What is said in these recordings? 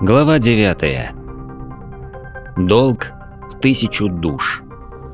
Глава 9. Долг в 1000 душ.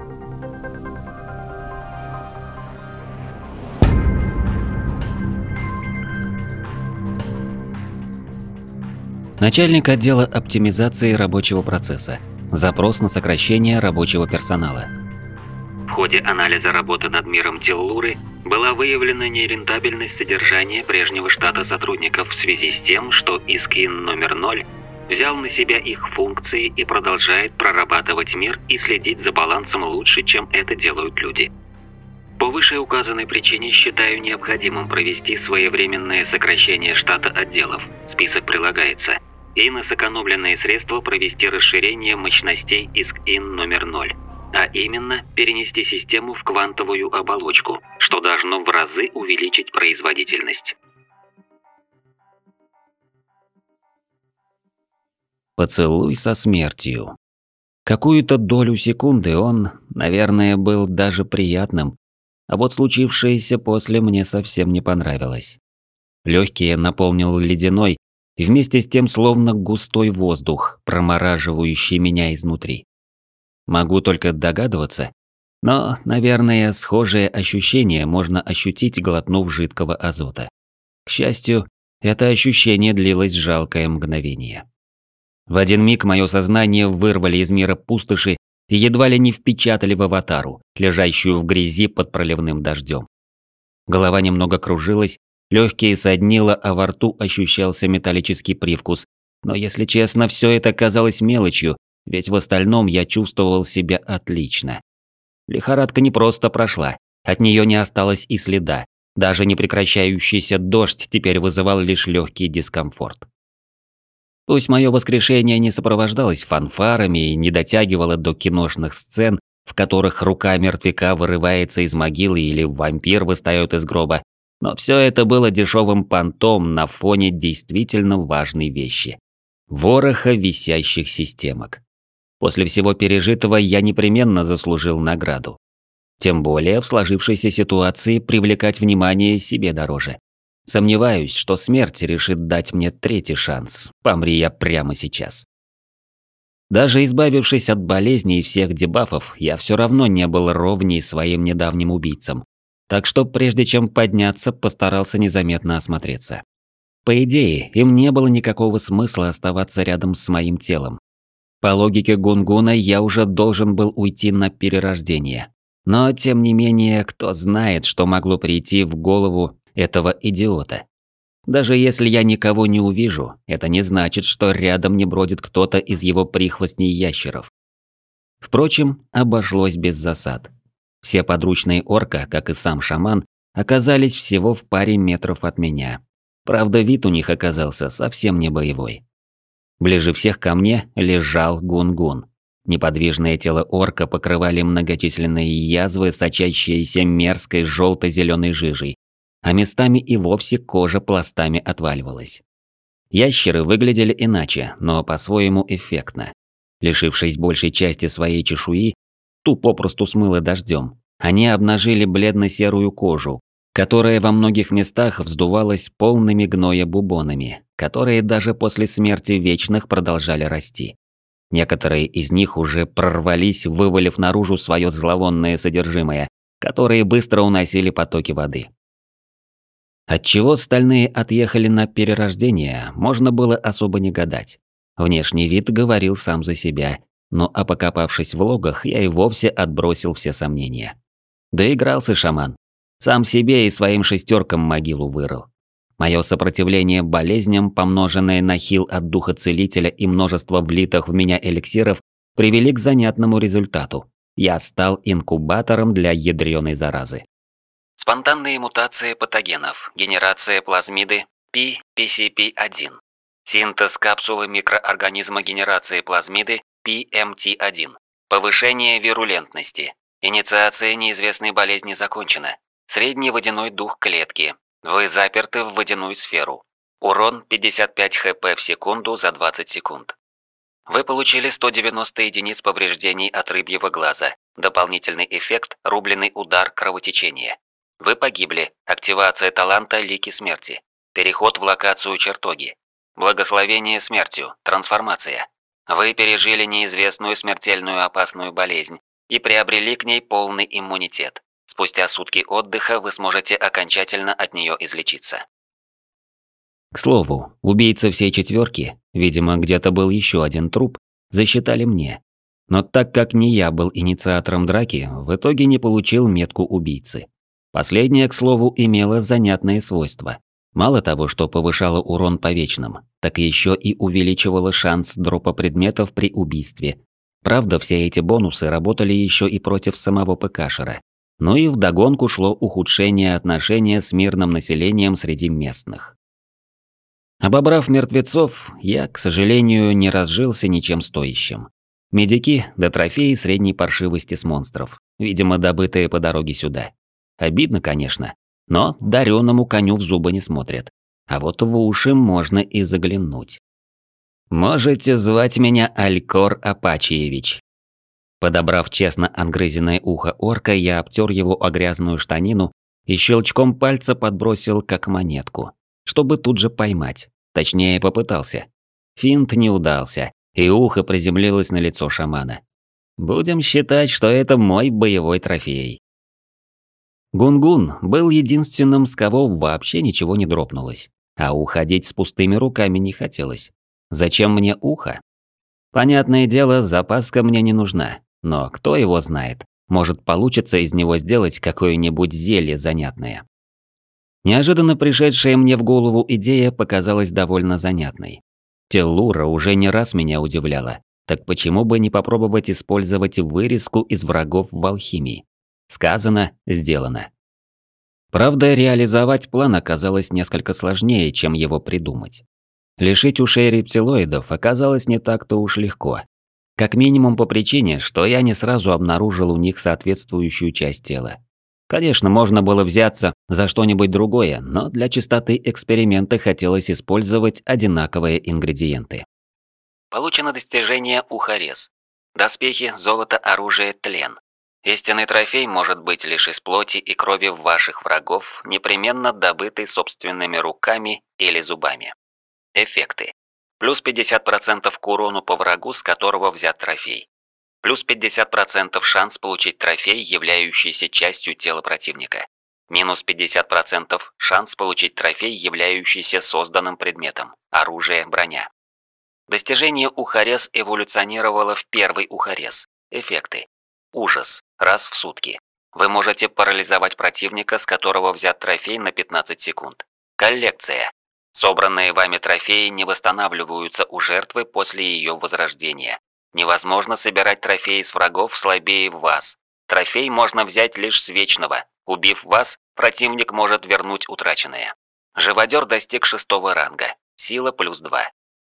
Начальник отдела оптимизации рабочего процесса. Запрос на сокращение рабочего персонала. В ходе анализа работы над миром Теллуры была выявлена нерентабельность содержания прежнего штата сотрудников в связи с тем, что Искин номер 0 взял на себя их функции и продолжает прорабатывать мир и следить за балансом лучше, чем это делают люди. По вышеуказанной причине считаю необходимым провести своевременное сокращение штата отделов, список прилагается, и на сэкономленные средства провести расширение мощностей Искин номер 0, а именно перенести систему в квантовую оболочку, что должно в разы увеличить производительность. Поцелуй со смертью. Какую-то долю секунды он, наверное, был даже приятным, а вот случившееся после мне совсем не понравилось. Легкие наполнил ледяной и вместе с тем словно густой воздух, промораживающий меня изнутри. Могу только догадываться, но, наверное, схожее ощущение можно ощутить, глотнув жидкого азота. К счастью, это ощущение длилось жалкое мгновение. В один миг мое сознание вырвали из мира пустоши и едва ли не впечатали в аватару, лежащую в грязи под проливным дождем. Голова немного кружилась, легкие соднило, а во рту ощущался металлический привкус. Но, если честно, все это казалось мелочью, ведь в остальном я чувствовал себя отлично. Лихорадка не просто прошла, от нее не осталось и следа. Даже непрекращающийся дождь теперь вызывал лишь легкий дискомфорт. Пусть мое воскрешение не сопровождалось фанфарами и не дотягивало до киношных сцен, в которых рука мертвяка вырывается из могилы или вампир выстает из гроба, но все это было дешевым понтом на фоне действительно важной вещи – вороха висящих системок. После всего пережитого я непременно заслужил награду. Тем более в сложившейся ситуации привлекать внимание себе дороже. Сомневаюсь, что смерть решит дать мне третий шанс, помри я прямо сейчас. Даже избавившись от болезней и всех дебафов, я все равно не был ровней своим недавним убийцам. Так что прежде чем подняться, постарался незаметно осмотреться. По идее, им не было никакого смысла оставаться рядом с моим телом. По логике Гунгуна, я уже должен был уйти на перерождение. Но, тем не менее, кто знает, что могло прийти в голову этого идиота. Даже если я никого не увижу, это не значит, что рядом не бродит кто-то из его прихвостней ящеров. Впрочем, обошлось без засад. Все подручные орка, как и сам шаман, оказались всего в паре метров от меня. Правда, вид у них оказался совсем не боевой. Ближе всех ко мне лежал Гунгун. Неподвижное тело орка покрывали многочисленные язвы, сочащиеся мерзкой желто-зеленой жижей, а местами и вовсе кожа пластами отваливалась. Ящеры выглядели иначе, но по-своему эффектно. Лишившись большей части своей чешуи, ту попросту смыло дождем, они обнажили бледно-серую кожу, которая во многих местах вздувалась полными гноя бубонами, которые даже после смерти вечных продолжали расти. Некоторые из них уже прорвались, вывалив наружу свое зловонное содержимое, которые быстро уносили потоки воды. Отчего стальные отъехали на перерождение, можно было особо не гадать. Внешний вид говорил сам за себя, но покопавшись в логах, я и вовсе отбросил все сомнения. Доигрался шаман. Сам себе и своим шестеркам могилу вырыл. Мое сопротивление болезням, помноженное на хил от духа целителя и множество влитых в меня эликсиров, привели к занятному результату. Я стал инкубатором для ядреной заразы. Спонтанные мутации патогенов, генерация плазмиды PCP1, синтез капсулы микроорганизма генерации плазмиды PMT1, повышение вирулентности, инициация неизвестной болезни закончена, средний водяной дух клетки, вы заперты в водяную сферу, урон 55 хп в секунду за 20 секунд. Вы получили 190 единиц повреждений от рыбьего глаза, дополнительный эффект рубленый удар кровотечения. Вы погибли. Активация таланта Лики Смерти. Переход в локацию чертоги. Благословение смертью. Трансформация. Вы пережили неизвестную смертельную опасную болезнь и приобрели к ней полный иммунитет. Спустя сутки отдыха вы сможете окончательно от нее излечиться. К слову, убийца всей четверки, видимо, где-то был еще один труп, засчитали мне. Но так как не я был инициатором драки, в итоге не получил метку убийцы. Последняя, к слову, имела занятные свойства. Мало того, что повышала урон по вечным, так еще и увеличивала шанс дропа предметов при убийстве. Правда, все эти бонусы работали еще и против самого ПКшера. Ну и вдогонку шло ухудшение отношения с мирным населением среди местных. Обобрав мертвецов, я, к сожалению, не разжился ничем стоящим. Медики да трофеи средней паршивости с монстров, видимо, добытые по дороге сюда. Обидно, конечно, но дареному коню в зубы не смотрят. А вот в уши можно и заглянуть. «Можете звать меня Алькор Апачиевич». Подобрав честно отгрызенное ухо орка, я обтер его о грязную штанину и щелчком пальца подбросил как монетку, чтобы тут же поймать. Точнее, попытался. Финт не удался, и ухо приземлилось на лицо шамана. Будем считать, что это мой боевой трофей. Гунгун был единственным, с кого вообще ничего не дропнулось, а уходить с пустыми руками не хотелось. Зачем мне ухо? Понятное дело, запаска мне не нужна, но кто его знает, может получится из него сделать какое-нибудь зелье занятное. Неожиданно пришедшая мне в голову идея показалась довольно занятной. Теллура уже не раз меня удивляла, так почему бы не попробовать использовать вырезку из врагов в алхимии? Сказано, сделано. Правда, реализовать план оказалось несколько сложнее, чем его придумать. Лишить ушей рептилоидов оказалось не так-то уж легко. Как минимум по причине, что я не сразу обнаружил у них соответствующую часть тела. Конечно, можно было взяться за что-нибудь другое, но для чистоты эксперимента хотелось использовать одинаковые ингредиенты. Получено достижение ухорез. Доспехи, золото, оружие, тлен. Истинный трофей может быть лишь из плоти и крови ваших врагов, непременно добытый собственными руками или зубами. Эффекты. Плюс 50% к урону по врагу, с которого взят трофей. Плюс 50% шанс получить трофей, являющийся частью тела противника. Минус 50% шанс получить трофей, являющийся созданным предметом. Оружие, броня. Достижение ухорез эволюционировало в первый ухорез. Эффекты. Ужас. Раз в сутки. Вы можете парализовать противника, с которого взят трофей, на 15 секунд. Коллекция. Собранные вами трофеи не восстанавливаются у жертвы после ее возрождения. Невозможно собирать трофеи с врагов слабее вас. Трофей можно взять лишь с вечного. Убив вас, противник может вернуть утраченное. Живодер достиг 6-го ранга. Сила плюс 2.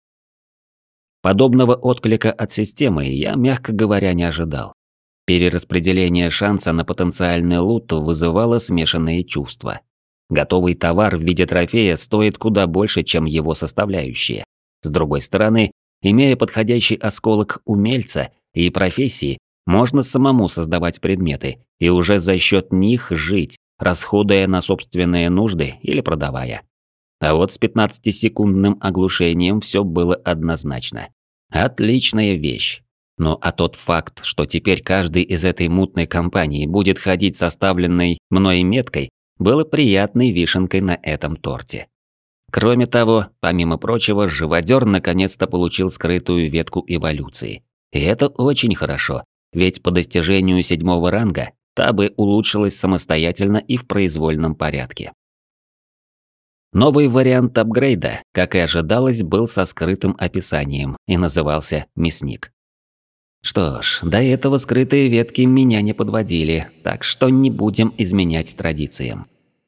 Подобного отклика от системы я, мягко говоря, не ожидал. Перераспределение шанса на потенциальный лут вызывало смешанные чувства. Готовый товар в виде трофея стоит куда больше, чем его составляющие. С другой стороны, имея подходящий осколок умельца и профессии, можно самому создавать предметы и уже за счет них жить, расходуя на собственные нужды или продавая. А вот с 15-секундным оглушением все было однозначно. Отличная вещь. Ну а тот факт, что теперь каждый из этой мутной компании будет ходить с оставленной мной меткой, было приятной вишенкой на этом торте. Кроме того, помимо прочего, живодер наконец-то получил скрытую ветку эволюции. И это очень хорошо, ведь по достижению 7-го ранга та бы улучшилась самостоятельно и в произвольном порядке. Новый вариант апгрейда, как и ожидалось, был со скрытым описанием и назывался «Мясник». Что ж, до этого скрытые ветки меня не подводили, так что не будем изменять традициям.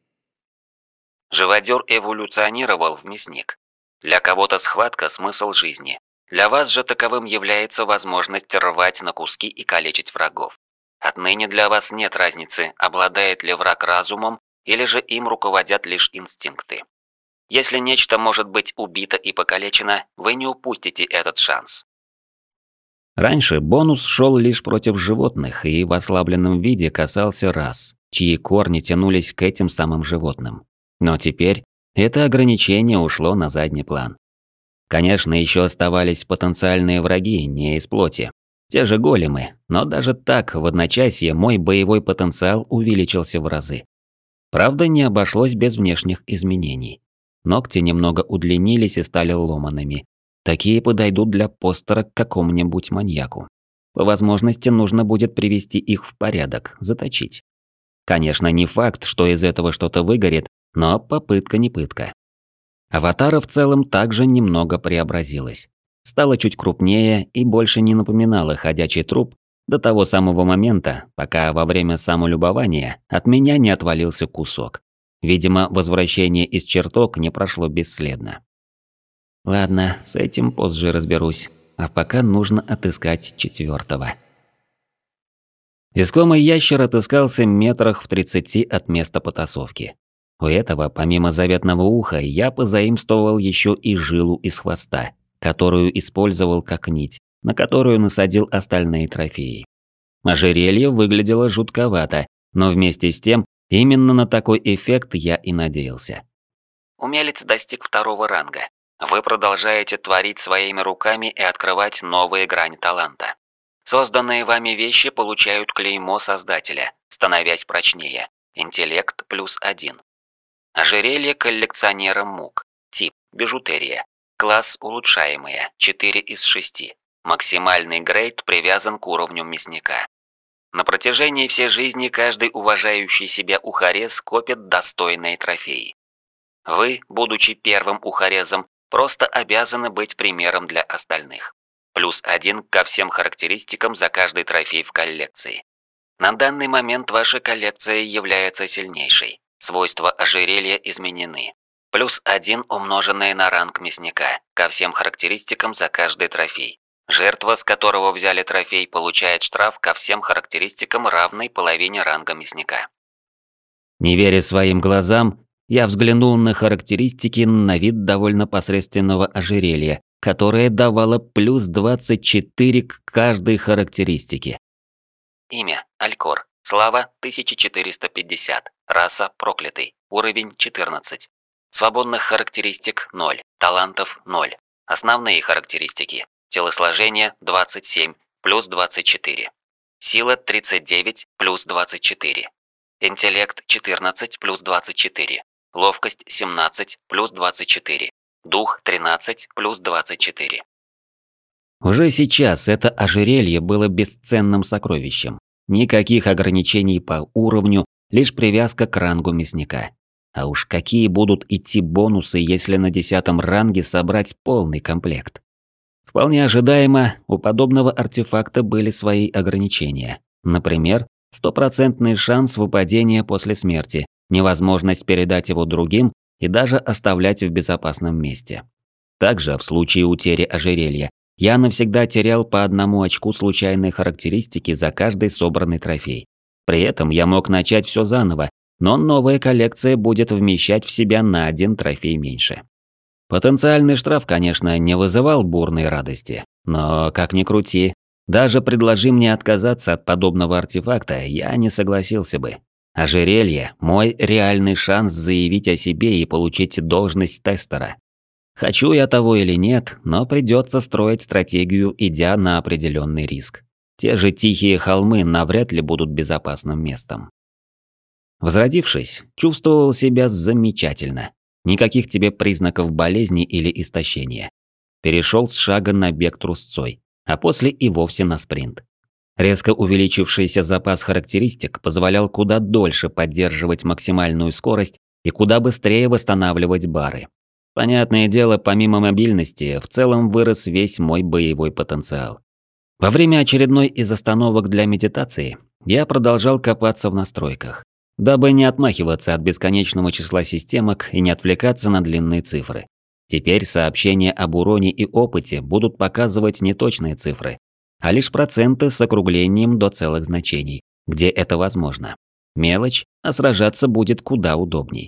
Живодер эволюционировал в мясник. Для кого-то схватка – смысл жизни. Для вас же таковым является возможность рвать на куски и калечить врагов. Отныне для вас нет разницы, обладает ли враг разумом, или же им руководят лишь инстинкты. Если нечто может быть убито и покалечено, вы не упустите этот шанс. Раньше бонус шел лишь против животных и в ослабленном виде касался рас, чьи корни тянулись к этим самым животным. Но теперь это ограничение ушло на задний план. Конечно, еще оставались потенциальные враги, не из плоти. Те же големы, но даже так в одночасье мой боевой потенциал увеличился в разы. Правда, не обошлось без внешних изменений. Ногти немного удлинились и стали ломаными. Такие подойдут для постера к какому-нибудь маньяку. По возможности нужно будет привести их в порядок, заточить. Конечно, не факт, что из этого что-то выгорит, но попытка не пытка. Аватара в целом также немного преобразилась. Стала чуть крупнее и больше не напоминала ходячий труп до того самого момента, пока во время самолюбования от меня не отвалился кусок. Видимо, возвращение из чертог не прошло бесследно. Ладно, с этим позже разберусь, а пока нужно отыскать четвертого. Искомый ящер отыскался метрах в 30 от места потасовки. У этого, помимо заветного уха, я позаимствовал еще и жилу из хвоста, которую использовал как нить, на которую насадил остальные трофеи. Ожерелье выглядело жутковато, но вместе с тем, именно на такой эффект я и надеялся. Умелец достиг 2-го ранга. Вы продолжаете творить своими руками и открывать новые грани таланта. Созданные вами вещи получают клеймо Создателя, становясь прочнее. Интеллект +1. Ожерелье коллекционера мук. Тип – бижутерия. Класс улучшаемые, 4 из 6. Максимальный грейд привязан к уровню мясника. На протяжении всей жизни каждый уважающий себя ухарез копит достойные трофеи. Вы, будучи первым ухарезом, просто обязаны быть примером для остальных. +1 ко всем характеристикам за каждый трофей в коллекции. На данный момент ваша коллекция является сильнейшей. Свойства ожерелья изменены. +1 умноженное на ранг мясника ко всем характеристикам за каждый трофей. Жертва, с которого взяли трофей, получает штраф ко всем характеристикам, равной половине ранга мясника. Не веря своим глазам, я взглянул на характеристики на вид довольно посредственного ожерелья, которое давало +24 к каждой характеристике. Имя – Алькор. Слава – 1450. Раса – проклятый. Уровень – 14. Свободных характеристик – 0. Талантов – 0. Основные характеристики. Телосложение – 27, +24. Сила – 39, +24. Интеллект – 14, +24. Ловкость – 17, +24. Дух – 13, +24. Уже сейчас это ожерелье было бесценным сокровищем. Никаких ограничений по уровню, лишь привязка к рангу мясника. А уж какие будут идти бонусы, если на 10-м ранге собрать полный комплект. Вполне ожидаемо, у подобного артефакта были свои ограничения. Например, 100% шанс выпадения после смерти, невозможность передать его другим и даже оставлять в безопасном месте. Также в случае утери ожерелья я навсегда терял по 1 очку случайной характеристики за каждый собранный трофей. При этом я мог начать все заново, но новая коллекция будет вмещать в себя на 1 трофей меньше. Потенциальный штраф, конечно, не вызывал бурной радости, но как ни крути, даже предложи мне отказаться от подобного артефакта, я не согласился бы. Ожерелье – мой реальный шанс заявить о себе и получить должность тестера. Хочу я того или нет, но придется строить стратегию, идя на определенный риск. Те же тихие холмы навряд ли будут безопасным местом. Возродившись, чувствовал себя замечательно. Никаких тебе признаков болезни или истощения. Перешел с шага на бег трусцой, а после и вовсе на спринт. Резко увеличившийся запас характеристик позволял куда дольше поддерживать максимальную скорость и куда быстрее восстанавливать бары. Понятное дело, помимо мобильности, в целом вырос весь мой боевой потенциал. Во время очередной из остановок для медитации я продолжал копаться в настройках, дабы не отмахиваться от бесконечного числа системок и не отвлекаться на длинные цифры. Теперь сообщения об уроне и опыте будут показывать не точные цифры, а лишь проценты с округлением до целых значений, где это возможно. Мелочь, а сражаться будет куда удобней.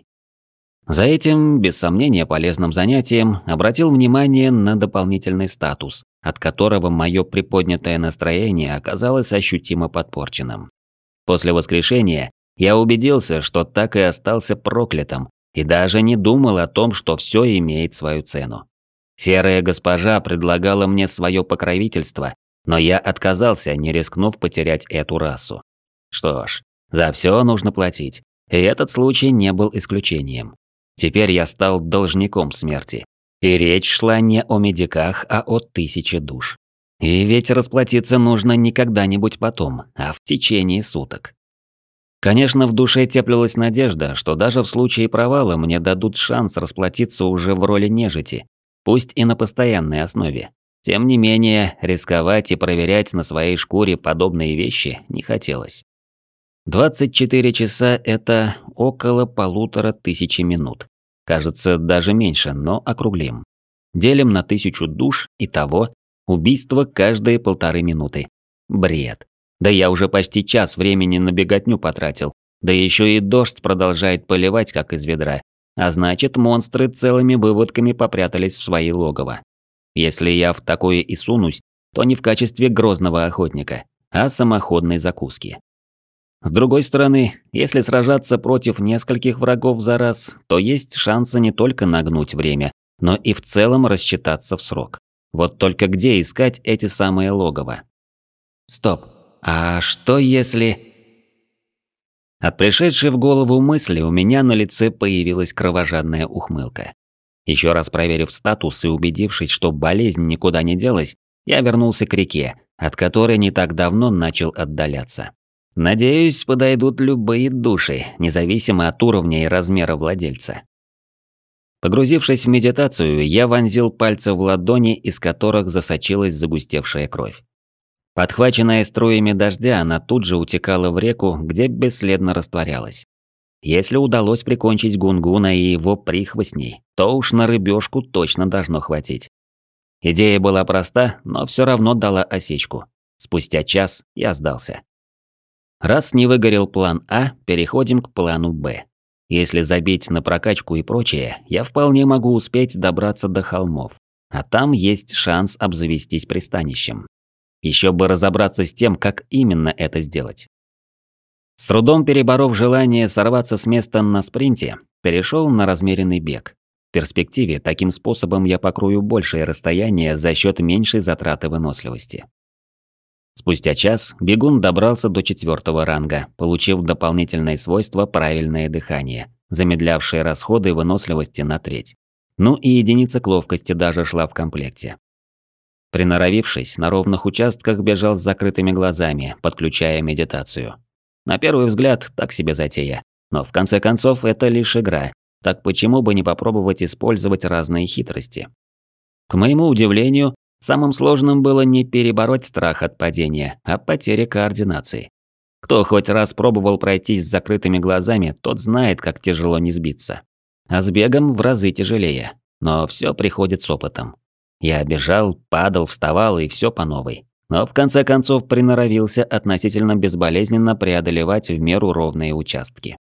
За этим, без сомнения полезным занятием, обратил внимание на дополнительный статус, от которого мое приподнятое настроение оказалось ощутимо подпорченным. После воскрешения я убедился, что так и остался проклятым, и даже не думал о том, что все имеет свою цену. Серая госпожа предлагала мне свое покровительство, но я отказался, не рискнув потерять эту расу. Что ж, за все нужно платить, и этот случай не был исключением. Теперь я стал должником смерти. И речь шла не о медиках, а о 1000 душ. И ведь расплатиться нужно не когда-нибудь потом, а в течение суток. Конечно, в душе теплилась надежда, что даже в случае провала мне дадут шанс расплатиться уже в роли нежити, пусть и на постоянной основе. Тем не менее, рисковать и проверять на своей шкуре подобные вещи не хотелось. 24 часа – это около 1500 минут. Кажется, даже меньше, но округлим. Делим на 1000 душ, итого убийство каждые 1,5 минуты. Бред. Да я уже почти час времени на беготню потратил. Да еще и дождь продолжает поливать, как из ведра. А значит, монстры целыми выводками попрятались в свои логово. Если я в такое и сунусь, то не в качестве грозного охотника, а самоходной закуски. С другой стороны, если сражаться против нескольких врагов за раз, то есть шансы не только нагнуть время, но и в целом рассчитаться в срок. Вот только где искать эти самые логово? Стоп. А что если... От пришедшей в голову мысли у меня на лице появилась кровожадная ухмылка. Еще раз проверив статус и убедившись, что болезнь никуда не делась, я вернулся к реке, от которой не так давно начал отдаляться. Надеюсь, подойдут любые души, независимо от уровня и размера владельца. Погрузившись в медитацию, я вонзил пальцы в ладони, из которых засочилась загустевшая кровь. Подхваченная струями дождя, она тут же утекала в реку, где бесследно растворялась. Если удалось прикончить Гунгуна и его прихвостней, то уж на рыбешку точно должно хватить. Идея была проста, но все равно дала осечку. Спустя час я сдался. Раз не выгорел план А, переходим к плану Б. Если забить на прокачку и прочее, я вполне могу успеть добраться до холмов, а там есть шанс обзавестись пристанищем. Еще бы разобраться с тем, как именно это сделать. С трудом переборов желание сорваться с места на спринте, перешел на размеренный бег. В перспективе таким способом я покрою большее расстояние за счет меньшей затраты выносливости. Спустя час бегун добрался до 4-го ранга, получив дополнительное свойство правильное дыхание, замедлявшее расходы выносливости на треть. Ну и единица к ловкости даже шла в комплекте. Приноровившись, на ровных участках бежал с закрытыми глазами, подключая медитацию. На первый взгляд, так себе затея. Но в конце концов, это лишь игра. Так почему бы не попробовать использовать разные хитрости? К моему удивлению, самым сложным было не перебороть страх от падения, а потеря координации. Кто хоть раз пробовал пройтись с закрытыми глазами, тот знает, как тяжело не сбиться. А с бегом в разы тяжелее. Но все приходит с опытом. Я бежал, падал, вставал и все по новой. Но в конце концов приноровился относительно безболезненно преодолевать в меру ровные участки.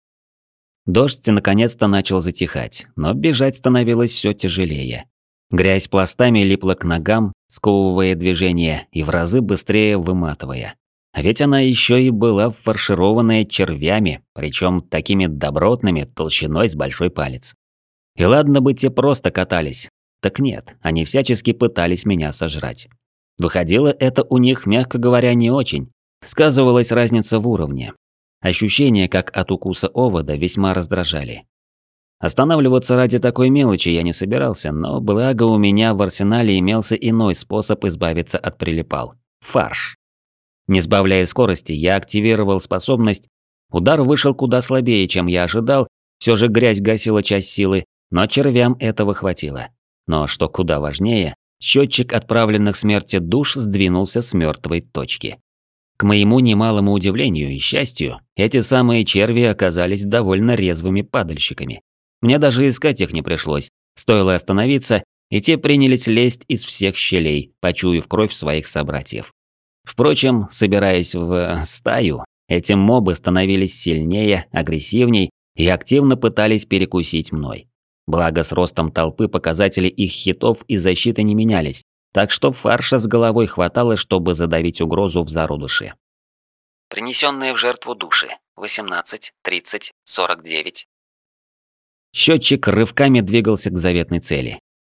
Дождь наконец-то начал затихать, но бежать становилось все тяжелее. Грязь пластами липла к ногам, сковывая движение и в разы быстрее выматывая. А ведь она еще и была фаршированная червями, причем такими добротными, толщиной с большой палец. И ладно бы те просто катались. Так нет, они всячески пытались меня сожрать. Выходило это у них, мягко говоря, не очень. Сказывалась разница в уровне. Ощущения, как от укуса овода, весьма раздражали. Останавливаться ради такой мелочи я не собирался, но благо у меня в арсенале имелся иной способ избавиться от прилипал – фарш. Не сбавляя скорости, я активировал способность. Удар вышел куда слабее, чем я ожидал, все же грязь гасила часть силы, но червям этого хватило. Но что куда важнее, счетчик отправленных смерти душ сдвинулся с мертвой точки. К моему немалому удивлению и счастью, эти самые черви оказались довольно резвыми падальщиками. Мне даже искать их не пришлось, стоило остановиться, и те принялись лезть из всех щелей, почуяв кровь своих собратьев. Впрочем, собираясь в стаю, эти мобы становились сильнее, агрессивней и активно пытались перекусить мной. Благо, с ростом толпы показатели их хитов и защиты не менялись, так что фарша с головой хватало, чтобы задавить угрозу в зародыше. Принесенные в жертву души – 18, 30, 49. Счетчик рывками двигался к заветной цели.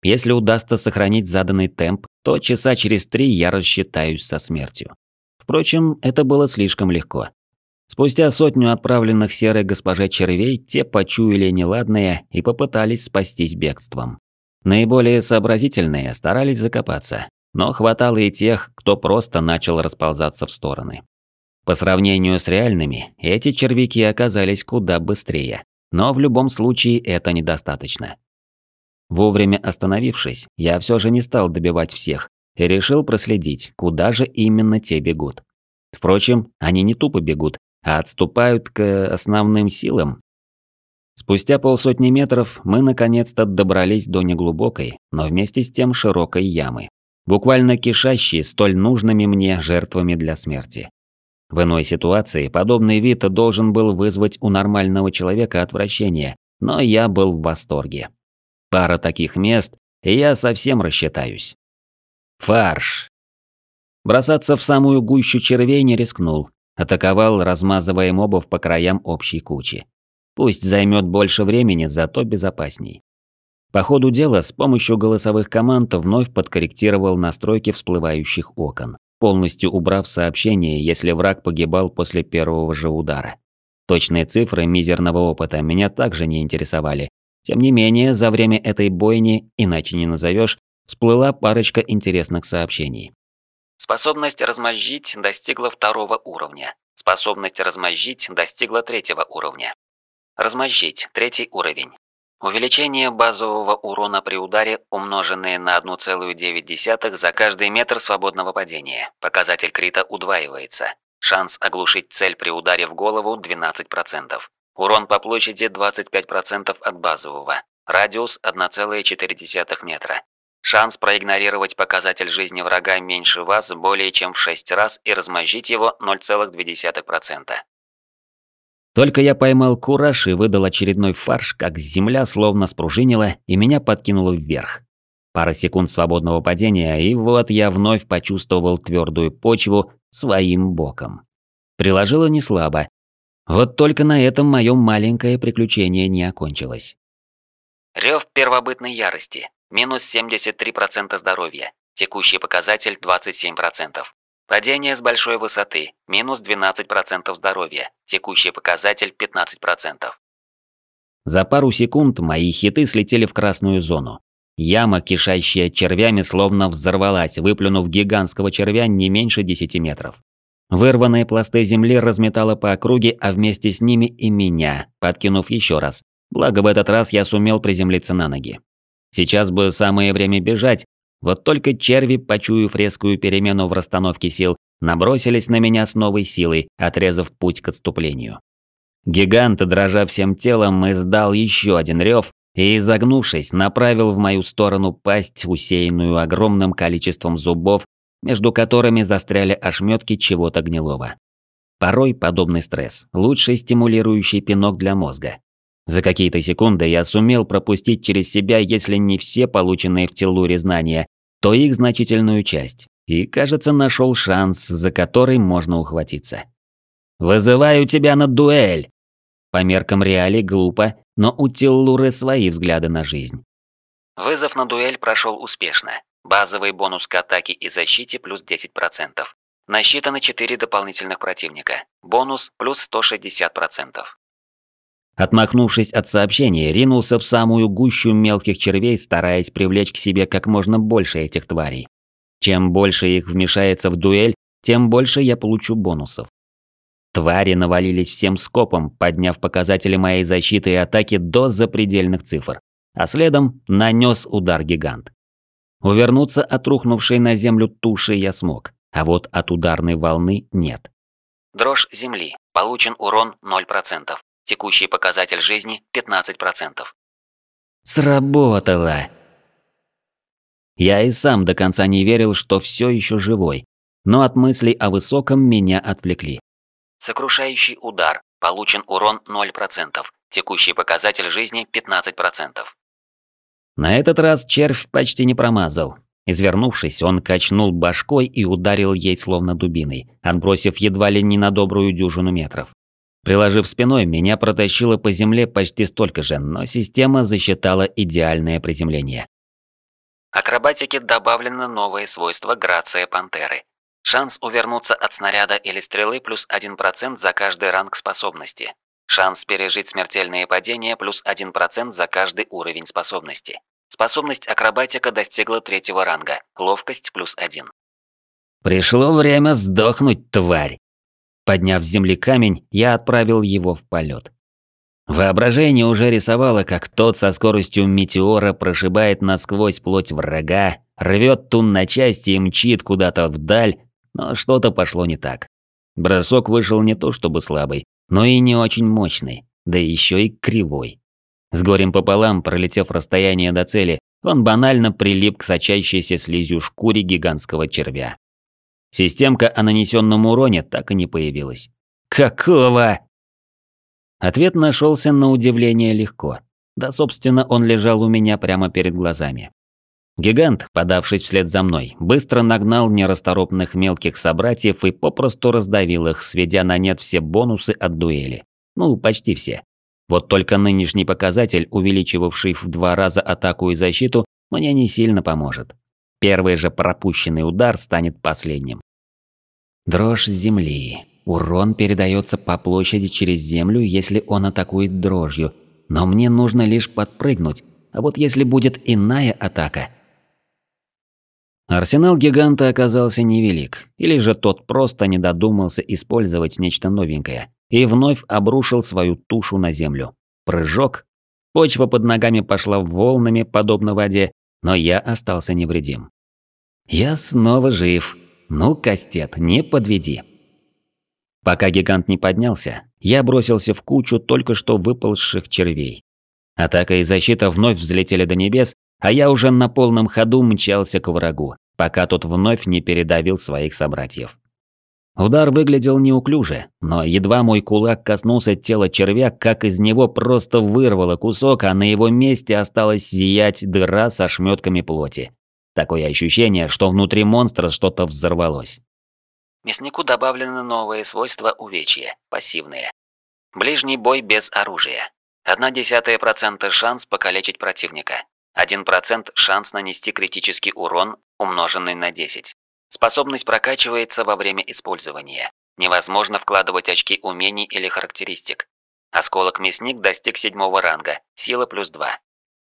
Если удастся сохранить заданный темп, то часа через 3 я рассчитаюсь со смертью. Впрочем, это было слишком легко. Спустя сотню отправленных серой госпоже червей, те почуяли неладное и попытались спастись бегством. Наиболее сообразительные старались закопаться, но хватало и тех, кто просто начал расползаться в стороны. По сравнению с реальными, эти червяки оказались куда быстрее, но в любом случае это недостаточно. Вовремя остановившись, я все же не стал добивать всех и решил проследить, куда же именно те бегут. Впрочем, они не тупо бегут, а отступают к основным силам. Спустя полсотни метров мы наконец-то добрались до неглубокой, но вместе с тем широкой ямы, буквально кишащей столь нужными мне жертвами для смерти. В иной ситуации подобный вид должен был вызвать у нормального человека отвращение, но я был в восторге. Пара таких мест, и я совсем рассчитаюсь. Фарш. Бросаться в самую гущу червей не рискнул. Атаковал, размазывая мобов по краям общей кучи. Пусть займет больше времени, зато безопасней. По ходу дела с помощью голосовых команд вновь подкорректировал настройки всплывающих окон, полностью убрав сообщение, если враг погибал после первого же удара. Точные цифры мизерного опыта меня также не интересовали. Тем не менее, за время этой бойни, иначе не назовешь, всплыла парочка интересных сообщений. Способность размозжить достигла 2 уровня. Способность размозжить достигла 3 уровня. Размозжить 3 уровень. Увеличение базового урона при ударе, умноженное на 1,9 за каждый метр свободного падения. Показатель крита удваивается. Шанс оглушить цель при ударе в голову 12%. Урон по площади 25% от базового. Радиус 1,4 метра. Шанс проигнорировать показатель жизни врага меньше вас более чем в 6 раз и размозжить его 0,2%. Только я поймал кураж и выдал очередной фарш, как земля словно спружинила и меня подкинуло вверх. Пара секунд свободного падения, и вот я вновь почувствовал твердую почву своим боком. Приложило неслабо. Вот только на этом мое маленькое приключение не окончилось. Рев первобытной ярости. Минус 73% здоровья. Текущий показатель 27%. Падение с большой высоты. Минус 12% здоровья. Текущий показатель 15%. За пару секунд мои хиты слетели в красную зону. Яма, кишащая червями, словно взорвалась, выплюнув гигантского червя не меньше 10 метров. Вырванные пласты земли разметало по округе, а вместе с ними и меня, подкинув еще раз. Благо в этот раз я сумел приземлиться на ноги. Сейчас бы самое время бежать, вот только черви, почуяв резкую перемену в расстановке сил, набросились на меня с новой силой, отрезав путь к отступлению. Гигант, дрожа всем телом, издал еще один рев и, изогнувшись, направил в мою сторону пасть, усеянную огромным количеством зубов, между которыми застряли ошметки чего-то гнилого. Порой подобный стресс – лучший стимулирующий пинок для мозга. За какие-то секунды я сумел пропустить через себя, если не все полученные в телуре знания, то их значительную часть. И, кажется, нашел шанс, за который можно ухватиться. «Вызываю тебя на дуэль!» По меркам реалий глупо, но у Теллуры свои взгляды на жизнь. Вызов на дуэль прошел успешно. Базовый бонус к атаке и защите плюс 10%. Насчитано 4 дополнительных противника. Бонус плюс 160%. Отмахнувшись от сообщения, ринулся в самую гущу мелких червей, стараясь привлечь к себе как можно больше этих тварей. Чем больше их вмешается в дуэль, тем больше я получу бонусов. Твари навалились всем скопом, подняв показатели моей защиты и атаки до запредельных цифр, а следом нанес удар гигант. Увернуться от рухнувшей на землю туши я смог, а вот от ударной волны нет. Дрожь земли. Получен урон 0%. Текущий показатель жизни 15%. Сработало! Я и сам до конца не верил, что все еще живой, но от мыслей о высоком меня отвлекли. Сокрушающий удар. Получен урон 0%. Текущий показатель жизни 15%. На этот раз червь почти не промазал. Извернувшись, он качнул башкой и ударил ей словно дубиной, отбросив едва ли не на добрую дюжину метров. Приложив спиной, меня протащило по земле почти столько же, но система засчитала идеальное приземление. Акробатике добавлено новое свойство грация пантеры. Шанс увернуться от снаряда или стрелы плюс 1% за каждый ранг способности. Шанс пережить смертельные падения плюс 1% за каждый уровень способности. Способность акробатика достигла 3-го ранга. Ловкость плюс 1. Пришло время сдохнуть, тварь. Подняв с земли камень, я отправил его в полет. Воображение уже рисовало, как тот со скоростью метеора прошибает насквозь плоть врага, рвет ту на части и мчит куда-то вдаль, но что-то пошло не так. Бросок вышел не то чтобы слабый, но и не очень мощный, да еще и кривой. С горем пополам, пролетев расстояние до цели, он банально прилип к сочащейся слизью шкуре гигантского червя. Системка о нанесенном уроне так и не появилась. Какого? Ответ нашелся на удивление легко. Да, собственно, он лежал у меня прямо перед глазами. Гигант, подавшись вслед за мной, быстро нагнал нерасторопных мелких собратьев и попросту раздавил их, сведя на нет все бонусы от дуэли. Ну, почти все. Вот только нынешний показатель, увеличивавший в 2 раза атаку и защиту, мне не сильно поможет. Первый же пропущенный удар станет последним. Дрожь земли. Урон передается по площади через землю, если он атакует дрожью. Но мне нужно лишь подпрыгнуть. А вот если будет иная атака... Арсенал гиганта оказался невелик. Или же тот просто не додумался использовать нечто новенькое. И вновь обрушил свою тушу на землю. Прыжок. Почва под ногами пошла волнами, подобно воде, но я остался невредим. Я снова жив. Ну, Кастет, не подведи. Пока гигант не поднялся, я бросился в кучу только что выползших червей. Атака и защита вновь взлетели до небес, а я уже на полном ходу мчался к врагу, пока тот вновь не передавил своих собратьев. Удар выглядел неуклюже, но едва мой кулак коснулся тела червя, как из него просто вырвало кусок, а на его месте осталась зиять дыра со шмётками плоти. Такое ощущение, что внутри монстра что-то взорвалось. Мяснику добавлено новое свойство увечья, пассивные. Ближний бой без оружия. 0,1% шанс покалечить противника. 1% шанс нанести критический урон, умноженный на 10. Способность прокачивается во время использования. Невозможно вкладывать очки умений или характеристик. Осколок мясник достиг 7-го ранга, сила плюс 2.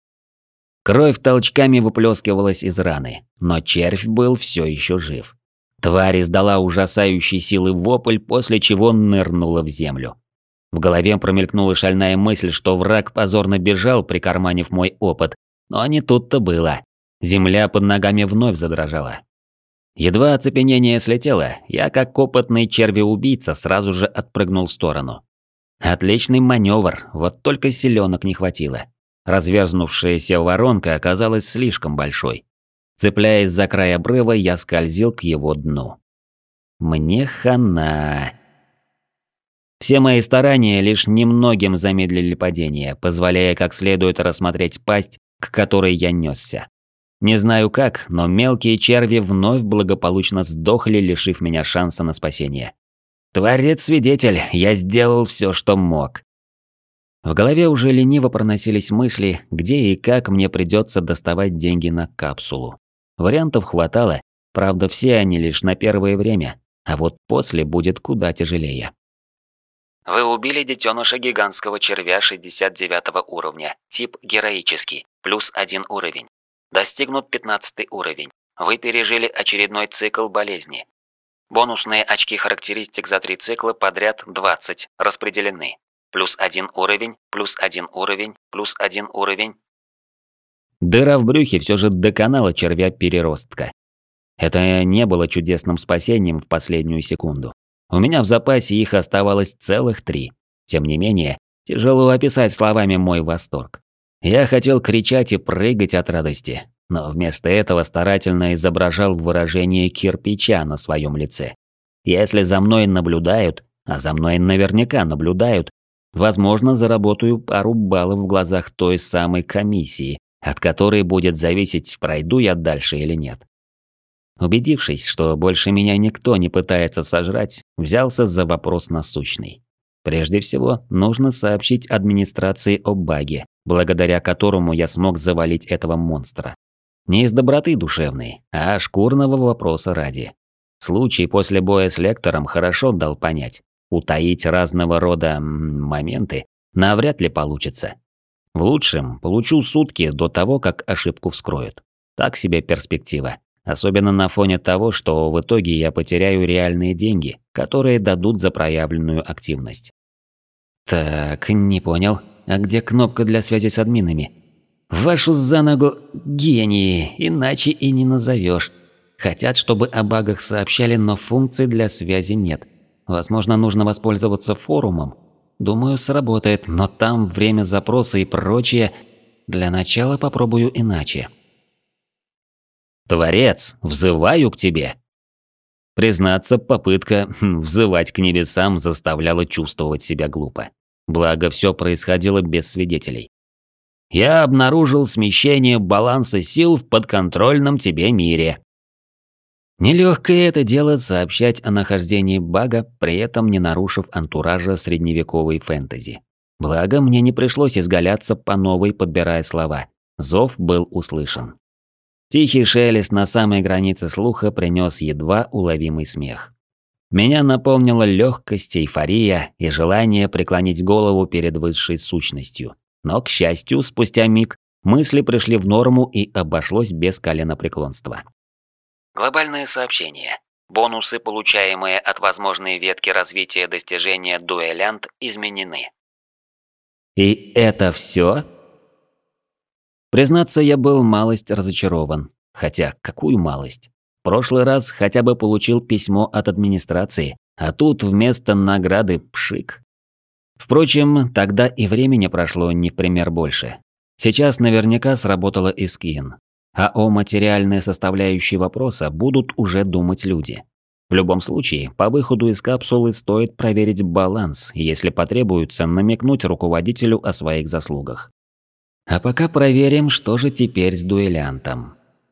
Кровь толчками выплескивалась из раны, но червь был все еще жив. Тварь издала ужасающей силы вопль, после чего нырнула в землю. В голове промелькнула шальная мысль, что враг позорно бежал, прикарманив мой опыт, но не тут-то было. Земля под ногами вновь задрожала. Едва оцепенение слетело, я, как опытный червеубийца, сразу же отпрыгнул в сторону. Отличный маневр, вот только силёнок не хватило. Разверзнувшаяся воронка оказалась слишком большой. Цепляясь за край обрыва, я скользил к его дну. Мне хана. Все мои старания лишь немногим замедлили падение, позволяя как следует рассмотреть пасть, к которой я нёсся. Не знаю как, но мелкие черви вновь благополучно сдохли, лишив меня шанса на спасение. Творец-свидетель, я сделал все, что мог. В голове уже лениво проносились мысли, где и как мне придется доставать деньги на капсулу. Вариантов хватало, правда все они лишь на первое время, а вот после будет куда тяжелее. Вы убили детеныша гигантского червя 69 уровня, тип героический, плюс 1 уровень. Достигнут 15 уровень. Вы пережили очередной цикл болезни. Бонусные очки характеристик за 3 цикла подряд 20 распределены. Плюс 1 уровень, плюс 1 уровень, плюс 1 уровень. Дыра в брюхе все же доконала червя-переростка. Это не было чудесным спасением в последнюю секунду. У меня в запасе их оставалось целых 3. Тем не менее, тяжело описать словами мой восторг. Я хотел кричать и прыгать от радости, но вместо этого старательно изображал выражение кирпича на своем лице. Если за мной наблюдают, а за мной наверняка наблюдают, возможно, заработаю пару баллов в глазах той самой комиссии, от которой будет зависеть, пройду я дальше или нет. Убедившись, что больше меня никто не пытается сожрать, взялся за вопрос насущный. Прежде всего, нужно сообщить администрации о баге, благодаря которому я смог завалить этого монстра. Не из доброты душевной, а шкурного вопроса ради. Случай после боя с лектором хорошо дал понять. Утаить разного рода моменты навряд ли получится. В лучшем получу сутки до того, как ошибку вскроют. Так себе перспектива. Особенно на фоне того, что в итоге я потеряю реальные деньги, которые дадут за проявленную активность. Так, не понял. А где кнопка для связи с админами? Вашу за ногу гении, иначе и не назовешь. Хотят, чтобы о багах сообщали, но функций для связи нет. Возможно, нужно воспользоваться форумом. Думаю, сработает, но там время запроса и прочее. Для начала попробую иначе. Творец, взываю к тебе. Признаться, попытка взывать к небесам заставляла чувствовать себя глупо. Благо, все происходило без свидетелей. Я обнаружил смещение баланса сил в подконтрольном тебе мире. Нелегкое это дело сообщать о нахождении бага, при этом не нарушив антуража средневековой фэнтези. Благо, мне не пришлось изгаляться по новой, подбирая слова. Зов был услышан. Тихий шелест на самой границе слуха принес едва уловимый смех. Меня наполнила легкость, эйфория и желание преклонить голову перед высшей сущностью. Но, к счастью, спустя миг мысли пришли в норму и обошлось без коленопреклонства. Глобальное сообщение. Бонусы, получаемые от возможной ветки развития достижения дуэлянт, изменены. И это все? Признаться, я был малость разочарован. Хотя, какую малость? В прошлый раз хотя бы получил письмо от администрации, а тут вместо награды пшик. Впрочем, тогда и времени прошло не в пример больше. Сейчас наверняка сработала Искин. А о материальной составляющей вопроса будут уже думать люди. В любом случае, по выходу из капсулы стоит проверить баланс, если потребуется намекнуть руководителю о своих заслугах. А пока проверим, что же теперь с дуэлянтом.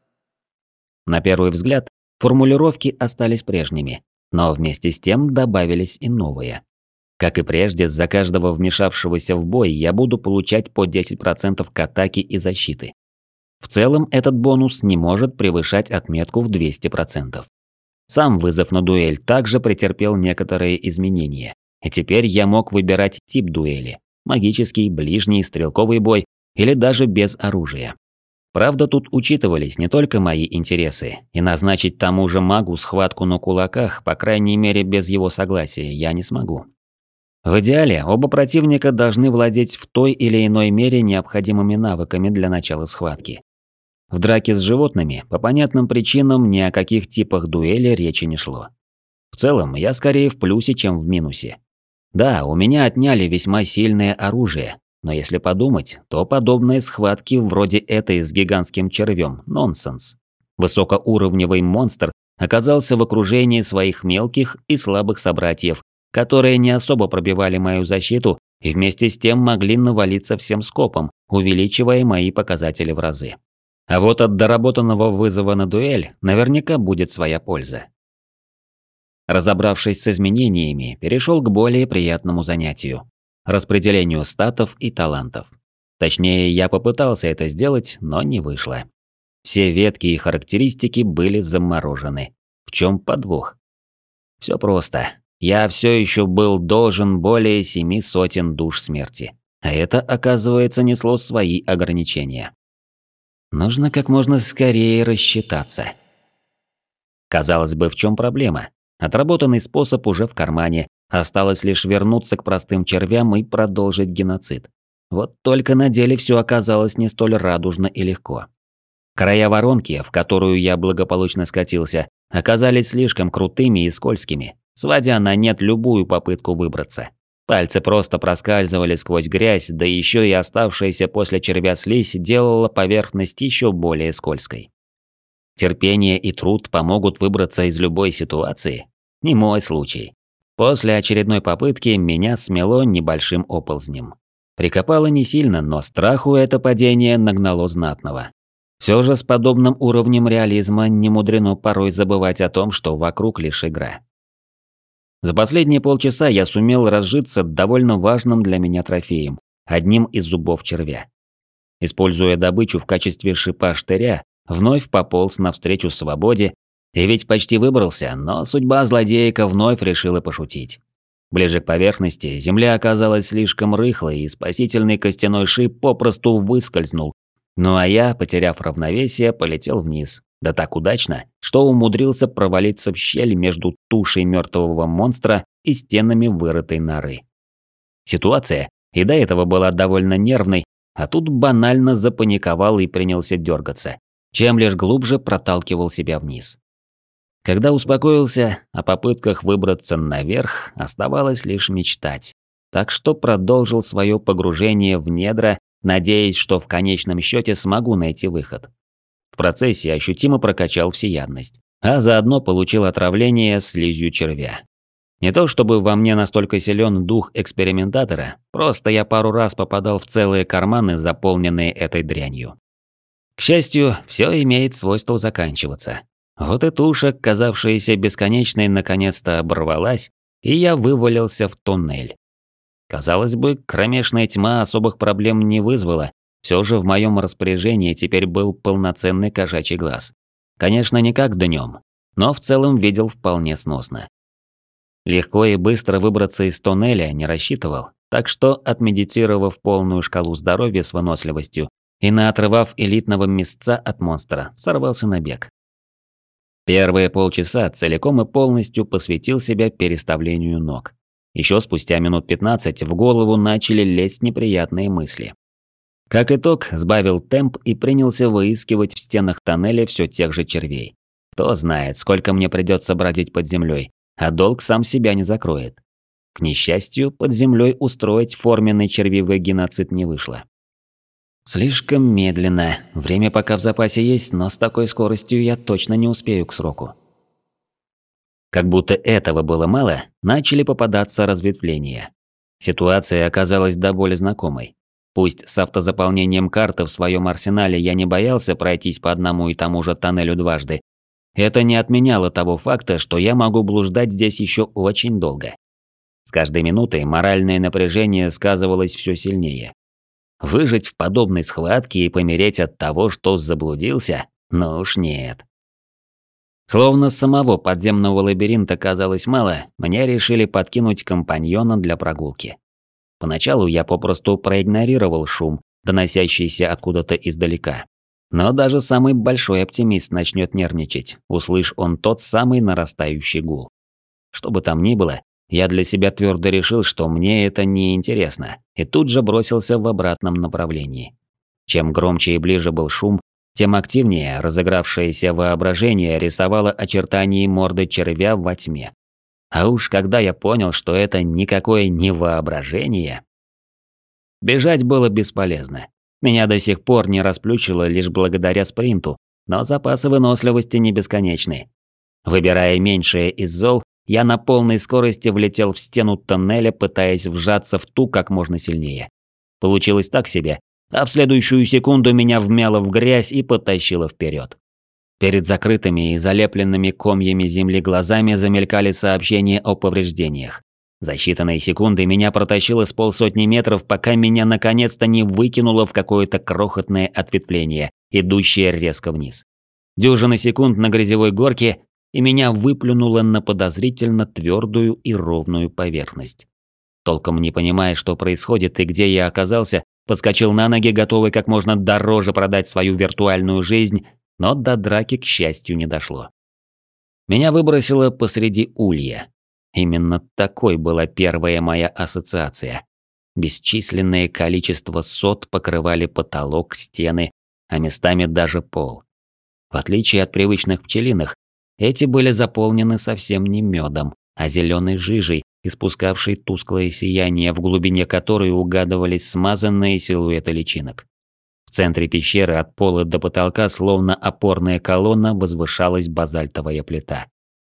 На первый взгляд, формулировки остались прежними, но вместе с тем добавились и новые. Как и прежде, за каждого вмешавшегося в бой я буду получать по 10% к атаке и защиты. В целом, этот бонус не может превышать отметку в 200%. Сам вызов на дуэль также претерпел некоторые изменения, и теперь я мог выбирать тип дуэли – магический, ближний, стрелковый бой или даже без оружия. Правда, тут учитывались не только мои интересы, и назначить тому же магу схватку на кулаках, по крайней мере без его согласия, я не смогу. В идеале, оба противника должны владеть в той или иной мере необходимыми навыками для начала схватки. В драке с животными, по понятным причинам, ни о каких типах дуэли речи не шло. В целом, я скорее в плюсе, чем в минусе. Да, у меня отняли весьма сильное оружие, но если подумать, то подобные схватки вроде этой с гигантским червем – нонсенс. Высокоуровневый монстр оказался в окружении своих мелких и слабых собратьев, которые не особо пробивали мою защиту и вместе с тем могли навалиться всем скопом, увеличивая мои показатели в разы. А вот от доработанного вызова на дуэль наверняка будет своя польза. Разобравшись с изменениями, перешел к более приятному занятию – распределению статов и талантов. Точнее, я попытался это сделать, но не вышло. Все ветки и характеристики были заморожены. В чем подвох? Все просто. Я все еще был должен более 700 душ смерти. А это, оказывается, несло свои ограничения. Нужно как можно скорее рассчитаться. Казалось бы, в чем проблема? Отработанный способ уже в кармане. Осталось лишь вернуться к простым червям и продолжить геноцид. Вот только на деле все оказалось не столь радужно и легко. Края воронки, в которую я благополучно скатился, оказались слишком крутыми и скользкими, сводя на нет любую попытку выбраться. Пальцы просто проскальзывали сквозь грязь, да еще и оставшаяся после червя слизь делала поверхность еще более скользкой. Терпение и труд помогут выбраться из любой ситуации? Не мой случай. После очередной попытки меня смело небольшим оползнем. Прикопало не сильно, но страху это падение нагнало знатного. Все же с подобным уровнем реализма не мудрено порой забывать о том, что вокруг лишь игра. За последние полчаса я сумел разжиться довольно важным для меня трофеем – одним из зубов червя. Используя добычу в качестве шипа штыря, вновь пополз навстречу свободе, и ведь почти выбрался, но судьба злодейка вновь решила пошутить. Ближе к поверхности земля оказалась слишком рыхлой, и спасительный костяной шип попросту выскользнул. Ну а я, потеряв равновесие, полетел вниз. Да так удачно, что умудрился провалиться в щель между тушей мертвого монстра и стенами вырытой норы. Ситуация и до этого была довольно нервной, а тут банально запаниковал и принялся дергаться, чем лишь глубже проталкивал себя вниз. Когда успокоился, о попытках выбраться наверх оставалось лишь мечтать, так что продолжил свое погружение в недра, надеясь, что в конечном счете смогу найти выход. В процессе ощутимо прокачал всеядность, а заодно получил отравление слизью червя. Не то чтобы во мне настолько силен дух экспериментатора, просто я пару раз попадал в целые карманы, заполненные этой дрянью. К счастью, все имеет свойство заканчиваться. Вот и туша, казавшаяся бесконечной, наконец-то оборвалась, и я вывалился в туннель. Казалось бы, кромешная тьма особых проблем не вызвала, все же в моем распоряжении теперь был полноценный кошачий глаз. Конечно, не как днем, но в целом видел вполне сносно. Легко и быстро выбраться из туннеля не рассчитывал, так что, отмедитировав полную шкалу здоровья с выносливостью и наотрывав элитного мясца от монстра, сорвался на бег. Первые полчаса целиком и полностью посвятил себя переставлению ног. Еще спустя минут 15 в голову начали лезть неприятные мысли. Как итог, сбавил темп и принялся выискивать в стенах тоннеля все тех же червей. Кто знает, сколько мне придется бродить под землей, а долг сам себя не закроет. К несчастью, под землей устроить форменный червивый геноцид не вышло. Слишком медленно. Время пока в запасе есть, но с такой скоростью я точно не успею к сроку. Как будто этого было мало, начали попадаться разветвления. Ситуация оказалась до боли знакомой. Пусть с автозаполнением карты в своем арсенале я не боялся пройтись по одному и тому же тоннелю дважды, это не отменяло того факта, что я могу блуждать здесь еще очень долго. С каждой минутой моральное напряжение сказывалось все сильнее. Выжить в подобной схватке и помереть от того, что заблудился? Ну уж нет. Словно самого подземного лабиринта казалось мало, мне решили подкинуть компаньона для прогулки. Поначалу я попросту проигнорировал шум, доносящийся откуда-то издалека. Но даже самый большой оптимист начнет нервничать, услышь он тот самый нарастающий гул. Что бы там ни было, я для себя твердо решил, что мне это не интересно, и тут же бросился в обратном направлении. Чем громче и ближе был шум, тем активнее разыгравшееся воображение рисовало очертания морды червя во тьме. А уж когда я понял, что это никакое не воображение... Бежать было бесполезно. Меня до сих пор не расплющило лишь благодаря спринту, но запасы выносливости не бесконечны. Выбирая меньшее из зол, я на полной скорости влетел в стену тоннеля, пытаясь вжаться в ту как можно сильнее. Получилось так себе, а в следующую секунду меня вмяло в грязь и потащило вперед. Перед закрытыми и залепленными комьями земли глазами замелькали сообщения о повреждениях. За считанные секунды меня протащило с полсотни метров, пока меня наконец-то не выкинуло в какое-то крохотное ответвление, идущее резко вниз. Дюжина секунд на грязевой горке, и меня выплюнуло на подозрительно твердую и ровную поверхность. Толком не понимая, что происходит и где я оказался, подскочил на ноги, готовый как можно дороже продать свою виртуальную жизнь, но до драки, к счастью, не дошло. Меня выбросило посреди улья. Именно такой была первая моя ассоциация. Бесчисленное количество сот покрывали потолок, стены, а местами даже пол. В отличие от привычных пчелиных, эти были заполнены совсем не медом, а зеленой жижей, испускавшей тусклое сияние, в глубине которой угадывались смазанные силуэты личинок. В центре пещеры от пола до потолка, словно опорная колонна, возвышалась базальтовая плита.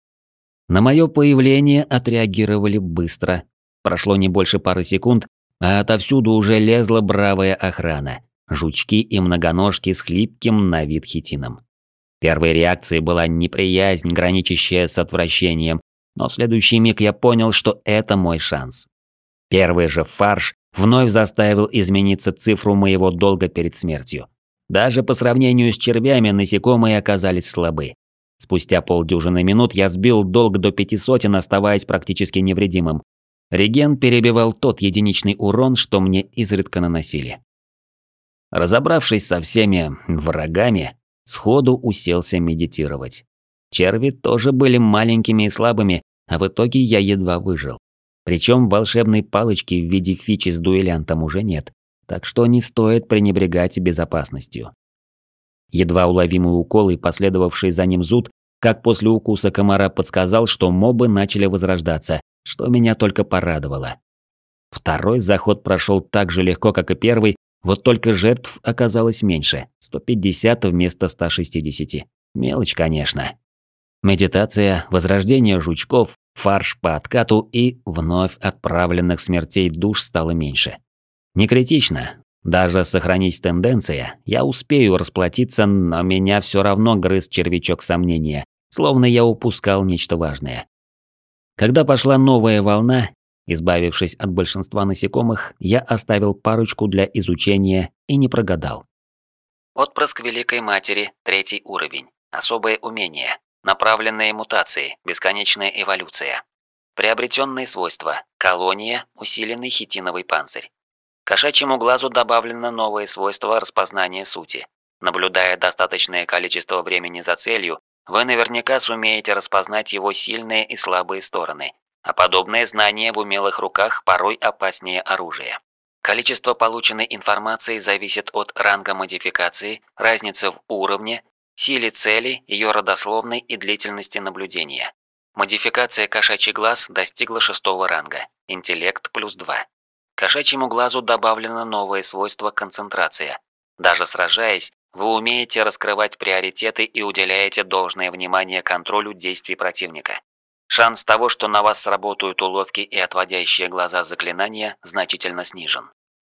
На мое появление отреагировали быстро. Прошло не больше пары секунд, а отовсюду уже лезла бравая охрана. Жучки и многоножки с хлипким на вид хитином. Первой реакцией была неприязнь, граничащая с отвращением, но в следующий миг я понял, что это мой шанс. Первый же фарш вновь заставил измениться цифру моего долга перед смертью. Даже по сравнению с червями насекомые оказались слабы. Спустя полдюжины минут я сбил долг до 500, оставаясь практически невредимым. Реген перебивал тот единичный урон, что мне изредка наносили. Разобравшись со всеми врагами, сходу уселся медитировать. Черви тоже были маленькими и слабыми, а в итоге я едва выжил. Причем волшебной палочки в виде фичи с дуэлянтом уже нет, так что не стоит пренебрегать безопасностью. Едва уловимый укол и последовавший за ним зуд, как после укуса комара, подсказал, что мобы начали возрождаться, что меня только порадовало. Второй заход прошел так же легко, как и первый, вот только жертв оказалось меньше – 150 вместо 160. Мелочь, конечно. Медитация, возрождение жучков, фарш по откату и вновь отправленных смертей душ стало меньше. Не критично. Даже сохранись тенденция, я успею расплатиться, но меня все равно грыз червячок сомнения, словно я упускал нечто важное. Когда пошла новая волна, избавившись от большинства насекомых, я оставил парочку для изучения и не прогадал. Отпрыск Великой Матери, 3 уровень. Особое умение. Направленные мутации, бесконечная эволюция. Приобретенные свойства. Колония, усиленный хитиновый панцирь. Кошачьему глазу добавлено новое свойство распознания сути. Наблюдая достаточное количество времени за целью, вы наверняка сумеете распознать его сильные и слабые стороны, а подобное знание в умелых руках порой опаснее оружия. Количество полученной информации зависит от ранга модификации, разницы в уровне, силе цели, ее родословной и длительности наблюдения. Модификация кошачий глаз достигла 6-го ранга, интеллект +2. Кошачьему глазу добавлено новое свойство концентрация. Даже сражаясь, вы умеете раскрывать приоритеты и уделяете должное внимание контролю действий противника. Шанс того, что на вас сработают уловки и отводящие глаза заклинания, значительно снижен.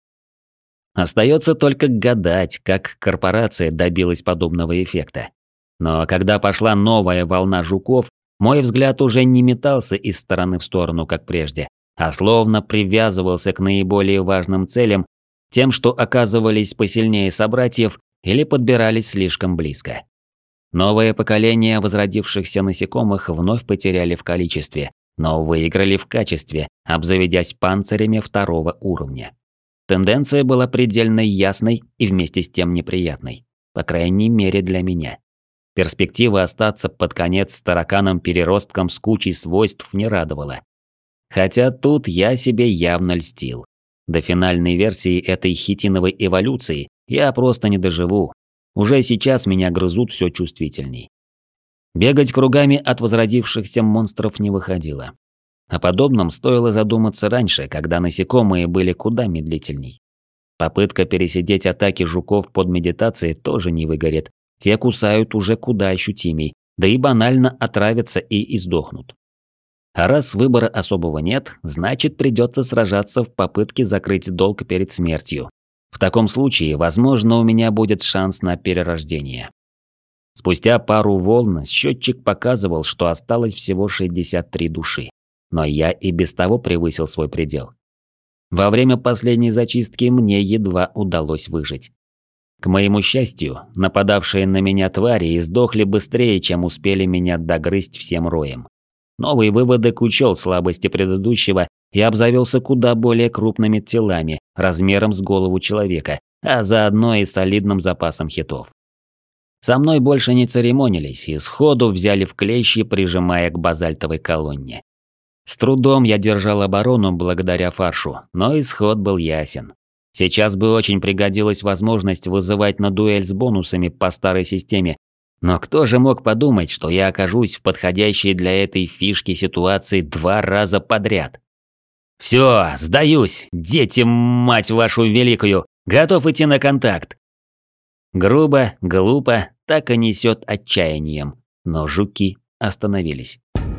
Остается только гадать, как корпорация добилась подобного эффекта. Но когда пошла новая волна жуков, мой взгляд уже не метался из стороны в сторону, как прежде, а словно привязывался к наиболее важным целям, тем, что оказывались посильнее собратьев или подбирались слишком близко. Новое поколение возродившихся насекомых вновь потеряли в количестве, но выиграли в качестве, обзаведясь панцирями 2-го уровня. Тенденция была предельно ясной и вместе с тем неприятной, по крайней мере для меня. Перспектива остаться под конец тараканом-переростком с кучей свойств не радовала. Хотя тут я себе явно льстил. До финальной версии этой хитиновой эволюции я просто не доживу. Уже сейчас меня грызут все чувствительней. Бегать кругами от возродившихся монстров не выходило. О подобном стоило задуматься раньше, когда насекомые были куда медлительней. Попытка пересидеть атаки жуков под медитацией тоже не выгорит. Те кусают уже куда ощутимей, да и банально отравятся и издохнут. А раз выбора особого нет, значит придется сражаться в попытке закрыть долг перед смертью. В таком случае, возможно, у меня будет шанс на перерождение. Спустя пару волн счетчик показывал, что осталось всего 63 души. Но я и без того превысил свой предел. Во время последней зачистки мне едва удалось выжить. К моему счастью, нападавшие на меня твари издохли быстрее, чем успели меня догрызть всем роем. Новый выводок учел слабости предыдущего и обзавелся куда более крупными телами, размером с голову человека, а заодно и солидным запасом хитов. Со мной больше не церемонились и сходу взяли в клещи, прижимая к базальтовой колонне. С трудом я держал оборону благодаря фаршу, но исход был ясен. Сейчас бы очень пригодилась возможность вызывать на дуэль с бонусами по старой системе, но кто же мог подумать, что я окажусь в подходящей для этой фишки ситуации 2 раза подряд? «Все, сдаюсь, дети, мать вашу великую, готов идти на контакт!» Грубо, глупо, так и несет отчаянием, но жуки остановились.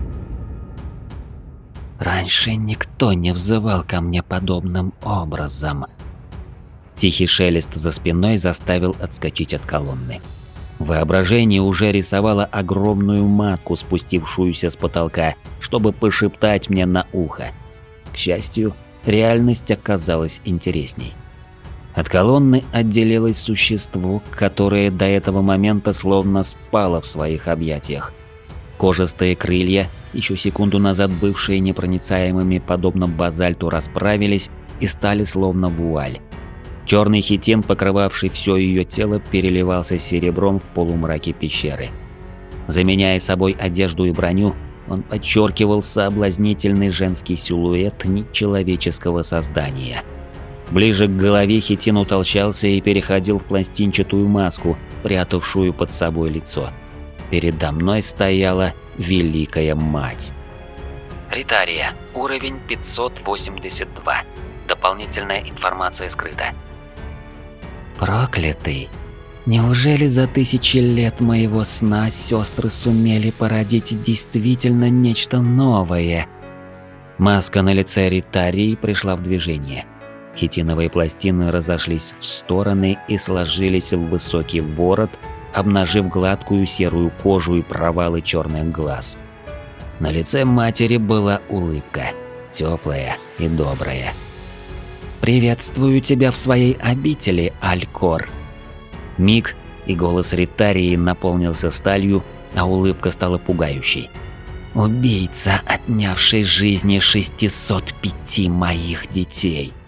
Раньше никто не взывал ко мне подобным образом. Тихий шелест за спиной заставил отскочить от колонны. Воображение уже рисовало огромную матку, спустившуюся с потолка, чтобы пошептать мне на ухо. К счастью, реальность оказалась интересней. От колонны отделилось существо, которое до этого момента словно спало в своих объятиях. Кожистые крылья, еще секунду назад бывшие непроницаемыми подобно базальту, расправились и стали словно вуаль. Черный хитин, покрывавший все ее тело, переливался серебром в полумраке пещеры. Заменяя собой одежду и броню, он подчеркивал соблазнительный женский силуэт нечеловеческого создания. Ближе к голове хитин утолщался и переходил в пластинчатую маску, прятавшую под собой лицо. Передо мной стояла Великая Мать. Ритария. Уровень 582. Дополнительная информация скрыта. Проклятый. Неужели за 1000 лет моего сна сестры сумели породить действительно нечто новое? Маска на лице Ритарии пришла в движение. Хитиновые пластины разошлись в стороны и сложились в высокий ворот, обнажив гладкую серую кожу и провалы черных глаз. На лице матери была улыбка, теплая и добрая. «Приветствую тебя в своей обители, Алькор». Миг, и голос Ритарии наполнился сталью, а улыбка стала пугающей. «Убийца, отнявший жизни 605 моих детей».